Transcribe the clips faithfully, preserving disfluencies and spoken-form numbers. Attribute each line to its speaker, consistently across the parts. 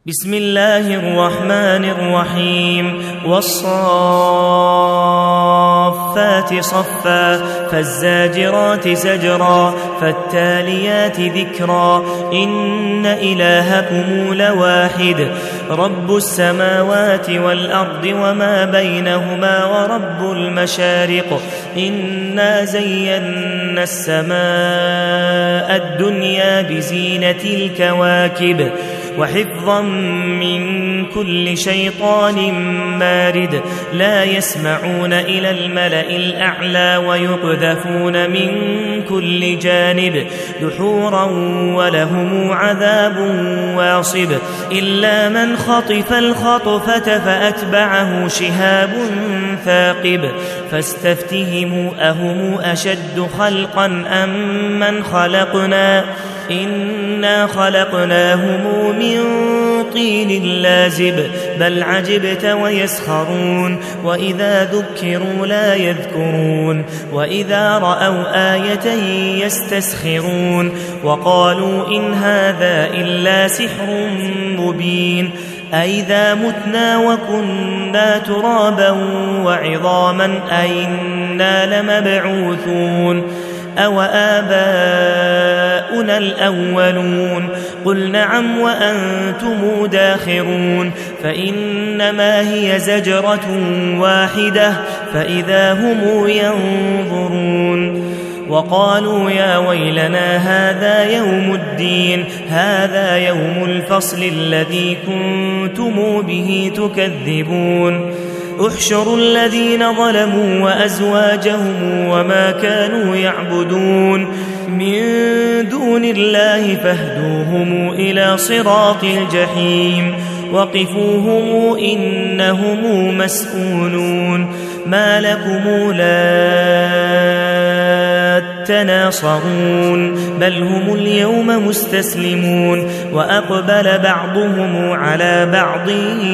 Speaker 1: بسم الله الرحمن الرحيم والصافات صفا فالزاجرات زجرا فالتاليات ذكرا إن إلهكم لواحد رب السماوات والأرض وما بينهما ورب المشارق إنا زينا السماء الدنيا بزينة الكواكب وحفظا من كل شيطان مارد لا يسمعون إلى الملأ الأعلى ويقذفون من كل جانب دحورا ولهم عذاب واصب إلا من خطف الخطفة فأتبعه شهاب ثاقب فاستفتهموا أهم أشد خلقا أم من خلقنا إنا خلقناهم من طين لازب بل عجبت ويسخرون وإذا ذكروا لا يذكرون وإذا رأوا آية يستسخرون وقالوا إن هذا إلا سحر مبين أئذا متنا وكنا ترابا وعظاما أئنا لمبعوثون أو آباؤنا الأولون قل نعم وأنتم داخرون فإنما هي زجرة واحدة فإذا هم ينظرون وقالوا يا ويلنا هذا يوم الدين هذا يوم الفصل الذي كنتم به تكذبون احشروا الذين ظلموا وأزواجهم وما كانوا يعبدون من دون الله فاهدوهم إلى صراط الجحيم وقفوهم إنهم مسؤولون ما لكم لا تناصرون بل هم اليوم مستسلمون وأقبل بعضهم على بعض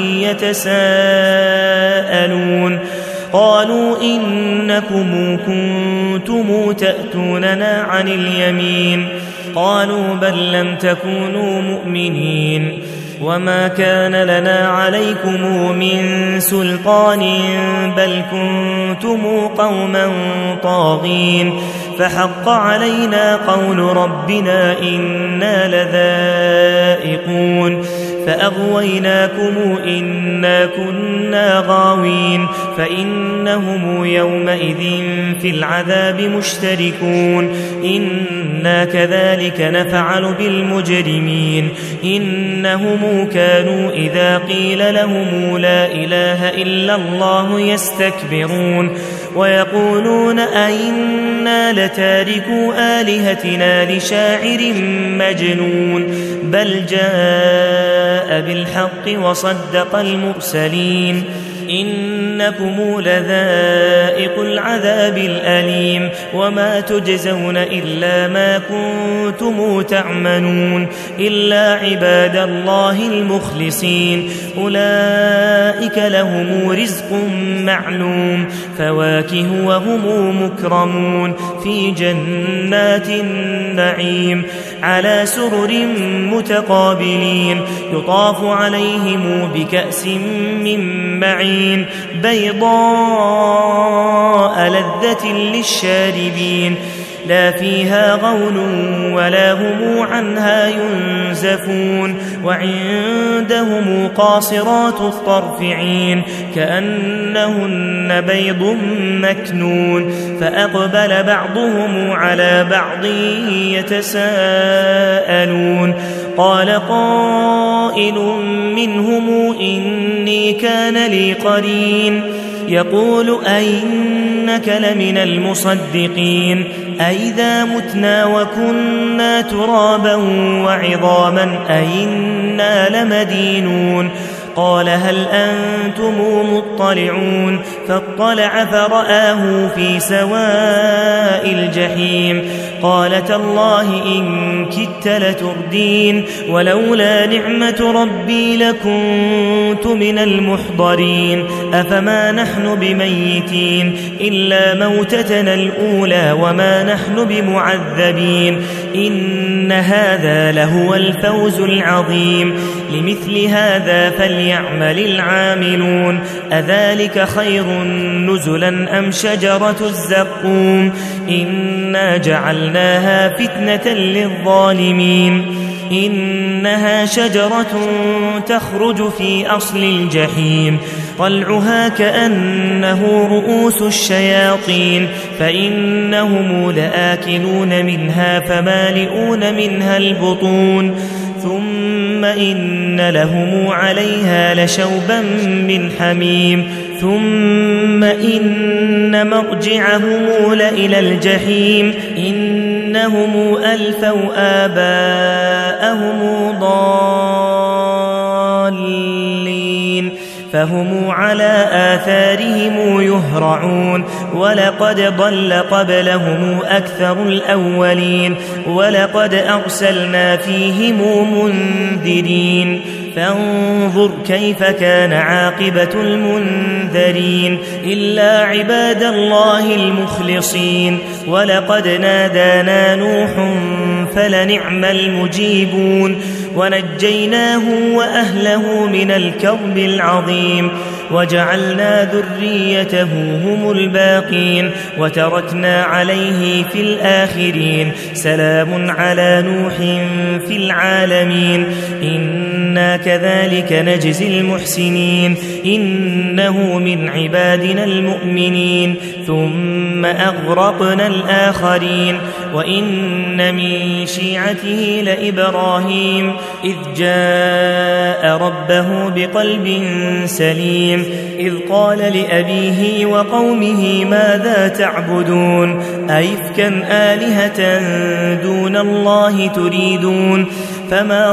Speaker 1: يتساءلون قالوا إنكم كنتم تأتوننا عن اليمين قالوا بل لم تكونوا مؤمنين وما كان لنا عليكم من سلطان بل كنتم قوما طاغين فحق علينا قول ربنا إنا لذائقون فأغويناكم إنا كنا غاوين فإنهم يومئذ في العذاب مشتركون إنا كذلك نفعل بالمجرمين إنهم كانوا إذا قيل لهم لا إله إلا الله يستكبرون ويقولون أئنا لتاركوا آلهتنا لشاعر مجنون بل جاء بالحق وصدق المرسلين إنكم لذائق العذاب الأليم وما تجزون إلا ما كنتم تعملون إلا عباد الله المخلصين أولئك لهم رزق معلوم فواكه وهم مكرمون في جنات النعيم على سرر متقابلين يطاف عليهم بكأس من معين بيضاء لذة للشاربين لا فيها غول ولا هم عنها ينزفون وعندهم قاصرات الطرف عين كأنهن بيض مكنون فأقبل بعضهم على بعض يتساءلون قال قائل منهم إني كان لي قرين يقول أئنك لمن المصدقين أئذا متنا وكنا ترابا وعظاما أئنا لمدينون قال هل أنتم مطلعون فاطلع فرآه في سواء الجحيم قال تالله إن كدت لتردين ولولا نعمة ربي لكنت من المحضرين أفما نحن بميتين إلا موتتنا الأولى وما نحن بمعذبين إن هذا لهو الفوز العظيم لمثل هذا فليعمل العاملون أذلك خير نزلا أم شجرة الزقوم إنا جعلناها فتنة للظالمين إنها شجرة تخرج في أصل الجحيم طلعها كأنه رؤوس الشياطين فإنهم لآكلون منها فمالئون منها البطون ثم إن لهم عليها لشوبا من حميم ثم إن مرجعهم لإلى الجحيم إنهم ألفوا آباءهم ضالين فهم على آثارهم يهرعون ولقد ضل قبلهم أكثر الأولين ولقد أرسلنا فيهم منذرين فانظر كيف كان عاقبة المنذرين إلا عباد الله المخلصين ولقد نادانا نوح فلنعم المجيبون ونجيناه وأهله من الكرب العظيم وجعلنا ذريته هم الباقين وتركنا عليه في الآخرين سلام على نوح في العالمين إنا كذلك نجزي المحسنين إنه من عبادنا المؤمنين ثم أغرقنا الآخرين وإن من شيعته لإبراهيم إذ جاء ربه بقلب سليم إذ قال لأبيه وقومه ماذا تعبدون أئفكا آلهة دون الله تريدون فما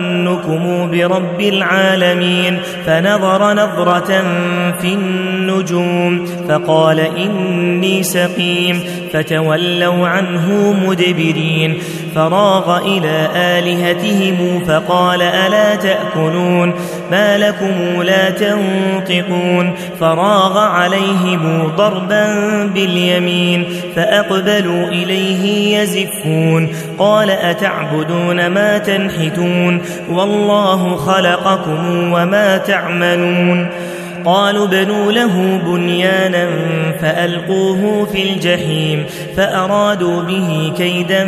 Speaker 1: ظنكم برب العالمين فنظر نظرة في النجوم فقال إني سقيم فتولوا عنه مدبرين فراغ إلى آلهتهم فقال ألا تأكلون ما لكم لا تنطقون فراغ عليهم ضربا باليمين فأقبلوا إليه يزفون قال أتعبدون ما تنحتون والله خلقكم وما تعملون قالوا بنوا له بنيانا فألقوه في الجحيم فأرادوا به كيدا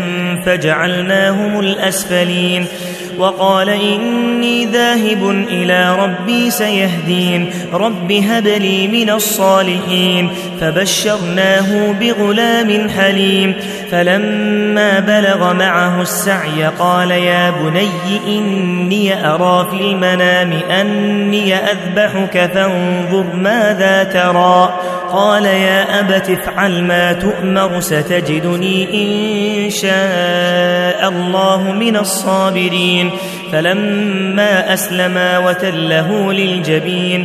Speaker 1: فجعلناهم الأسفلين وقال إني ذاهب إلى ربي سيهدين رب هب لي من الصالحين فبشرناه بغلام حليم فلما بلغ معه السعي قال يا بني إني أرى في المنام أني أذبحك فانظر ماذا ترى قال يا أبت افعل ما تؤمر ستجدني إن شاء الله من الصابرين فلما أسلما وتله للجبين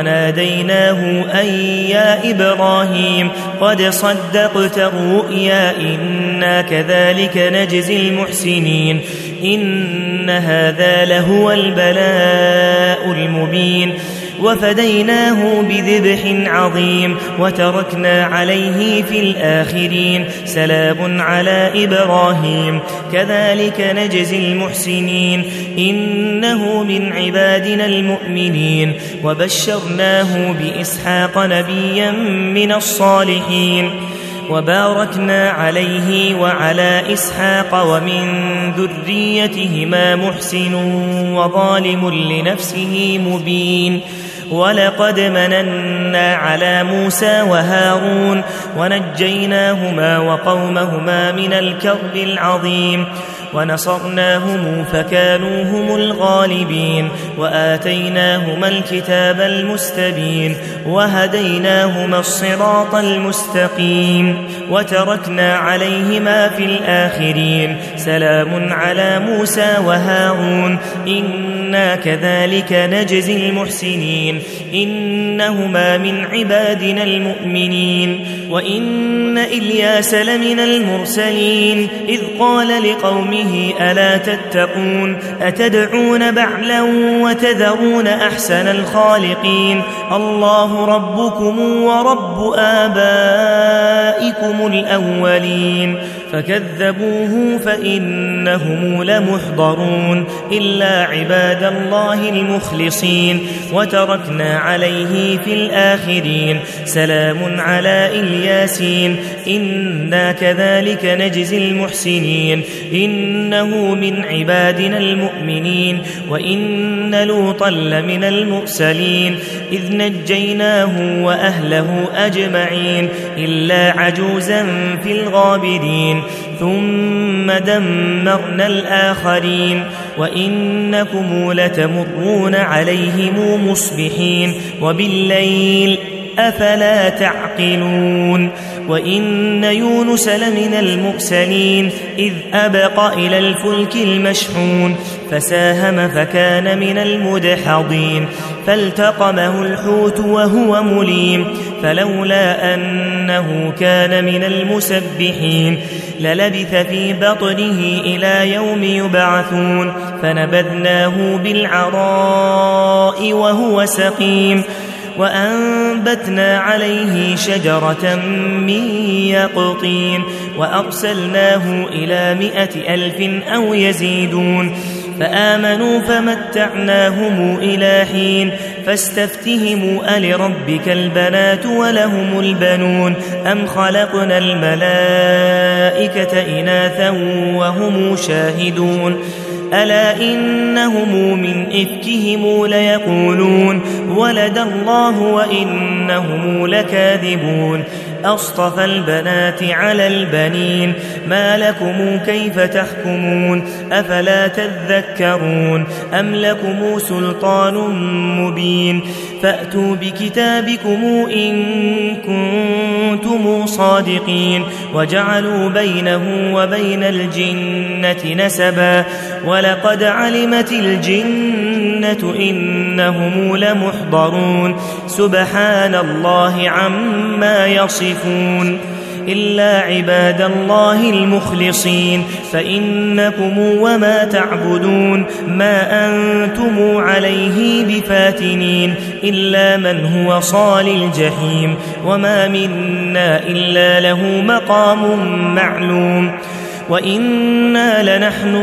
Speaker 1: وناديناه أن يا إبراهيم قد صدقت الرؤيا إنا كذلك نجزي المحسنين إن هذا لهو البلاء المبين وفديناه بذبح عظيم وتركنا عليه في الآخرين سلام على إبراهيم كذلك نجزي المحسنين إنه من عبادنا المؤمنين وبشرناه بإسحاق نبيا من الصالحين وباركنا عليه وعلى إسحاق ومن ذريتهما محسن وظالم لنفسه مبين ولقد مننا على موسى وهارون ونجيناهما وقومهما من الكرب العظيم ونصرناهم فكانوا هم الغالبين وآتيناهما الكتاب المستبين وهديناهما الصراط المستقيم وتركنا عليهما في الآخرين سلام على موسى وهارون إنا كذلك نجزي المحسنين إنهما من عبادنا المؤمنين وإن إلياس لمن المرسلين إذ قال لقومه ألا تتقون أتدعون بعلا وتذرون أحسن الخالقين الله ربكم ورب آبائكم الأولين فكذبوه فإنهم لمحضرون إلا عباد الله المخلصين وتركنا عليه في الآخرين سلام على الياسين إنا كذلك نجزي المحسنين إنه من عبادنا المؤمنين وإن لوطا لمن المرسلين إذ نجيناه وأهله أجمعين إلا عجوزا في الغابرين ثم دمرنا الآخرين وإنكم لتمرون عليهم مصبحين وبالليل أفلا تعقلون وإن يونس لمن المرسلين إذ أبق إلى الفلك المشحون فساهم فكان من المدحضين فالتقمه الحوت وهو مليم فلولا أنه كان من المسبحين للبث في بطنه إلى يوم يبعثون فنبذناه بالعراء وهو سقيم وأنبتنا عليه شجرة من يقطين وأرسلناه إلى مائة ألف أو يزيدون فآمنوا فمتعناهم إلى حين فاستفتهموا ألربك البنات ولهم البنون أم خلقنا الملائكة إناثا وهم شاهدون ألا إنهم من إفكهم ليقولون ولد الله وإنهم لكاذبون أصطفى البنات على البنين ما لكم كيف تحكمون أفلا تذكرون أم لكم سلطان مبين فأتوا بكتابكم إن كنتم صادقين وجعلوا بينه وبين الجنة نسبا ولقد علمت الجنة إنهم لمحضرون سبحان الله عما يصفون إلا عباد الله المخلصين فإنكم وما تعبدون ما أنتم عليه بفاتنين إلا من هو صال الجحيم وما منا إلا له مقام معلوم وإنا لنحن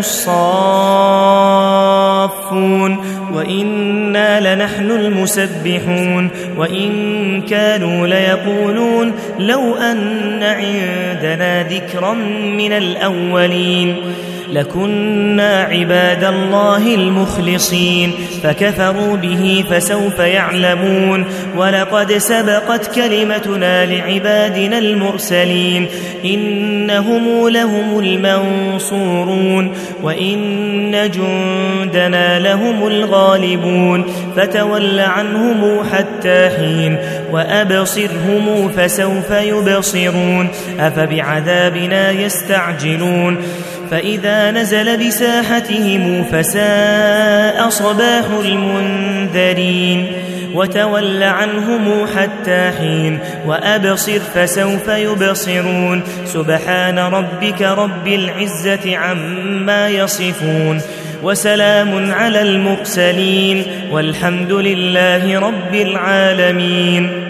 Speaker 1: الصافون وإنا لنحن المسبحون وإن كانوا ليقولون لو أن عندنا ذكرا من الأولين لكنا عباد الله المخلصين فكفروا به فسوف يعلمون ولقد سبقت كلمتنا لعبادنا المرسلين إنهم لهم المنصورون وإن جندنا لهم الغالبون فتول عنهم حتى حين وأبصرهم فسوف يبصرون أفبعذابنا يستعجلون فإذا نزل بساحتهم فساء صباح المنذرين وتول عنهم حتى حين وأبصر فسوف يبصرون سبحان ربك رب العزة عما يصفون وسلام على المرسلين والحمد لله رب العالمين.